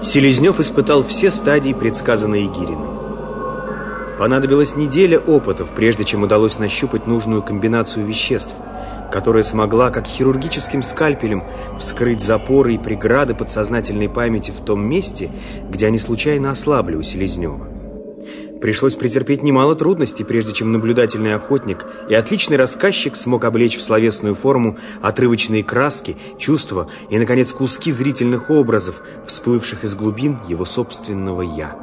Селезнев испытал все стадии, предсказанные Гириным. Понадобилась неделя опытов, прежде чем удалось нащупать нужную комбинацию веществ, которая смогла, как хирургическим скальпелем, вскрыть запоры и преграды подсознательной памяти в том месте, где они случайно ослабли у Селезнева. Пришлось претерпеть немало трудностей, прежде чем наблюдательный охотник и отличный рассказчик смог облечь в словесную форму отрывочные краски, чувства и, наконец, куски зрительных образов, всплывших из глубин его собственного «я».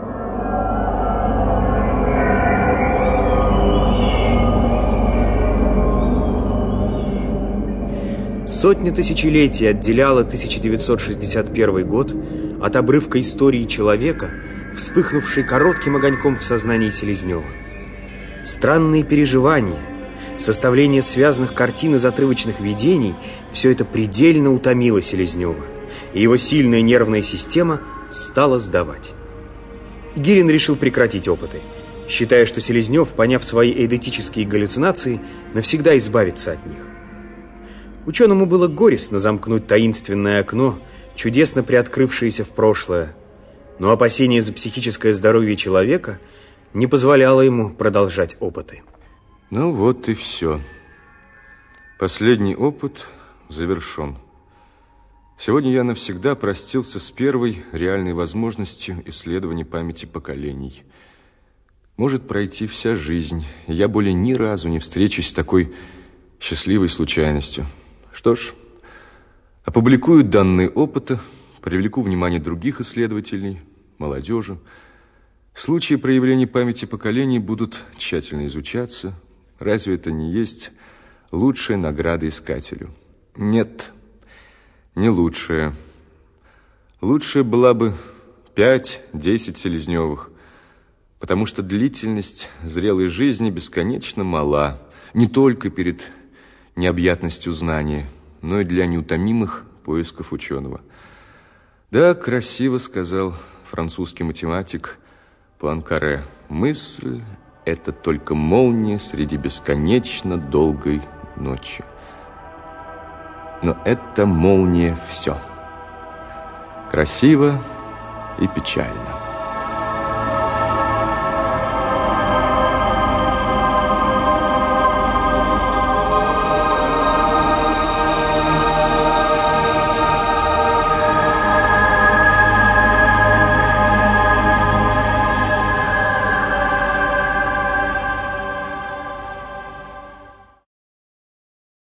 Сотни тысячелетий отделяла 1961 год от обрывка истории человека, вспыхнувшей коротким огоньком в сознании Селезнева. Странные переживания, составление связанных картин из отрывочных видений – все это предельно утомило Селезнева, и его сильная нервная система стала сдавать. Гирин решил прекратить опыты, считая, что Селезнев, поняв свои эйдетические галлюцинации, навсегда избавится от них. Ученому было горестно замкнуть таинственное окно, чудесно приоткрывшееся в прошлое, но опасение за психическое здоровье человека не позволяло ему продолжать опыты. Ну вот и все. Последний опыт завершен. Сегодня я навсегда простился с первой реальной возможностью исследования памяти поколений. Может пройти вся жизнь, и я более ни разу не встречусь с такой счастливой случайностью. Что ж, опубликую данные опыта, привлеку внимание других исследователей, молодежи. Случаи проявления памяти поколений будут тщательно изучаться. Разве это не есть лучшая награда искателю? Нет, не лучшая. Лучшая была бы 5-10 Селезневых, потому что длительность зрелой жизни бесконечно мала, не только перед необъятностью знания, но и для неутомимых поисков ученого. Да, красиво сказал французский математик Пуанкаре: мысль – это только молния среди бесконечно долгой ночи. Но это молния все. Красиво и печально.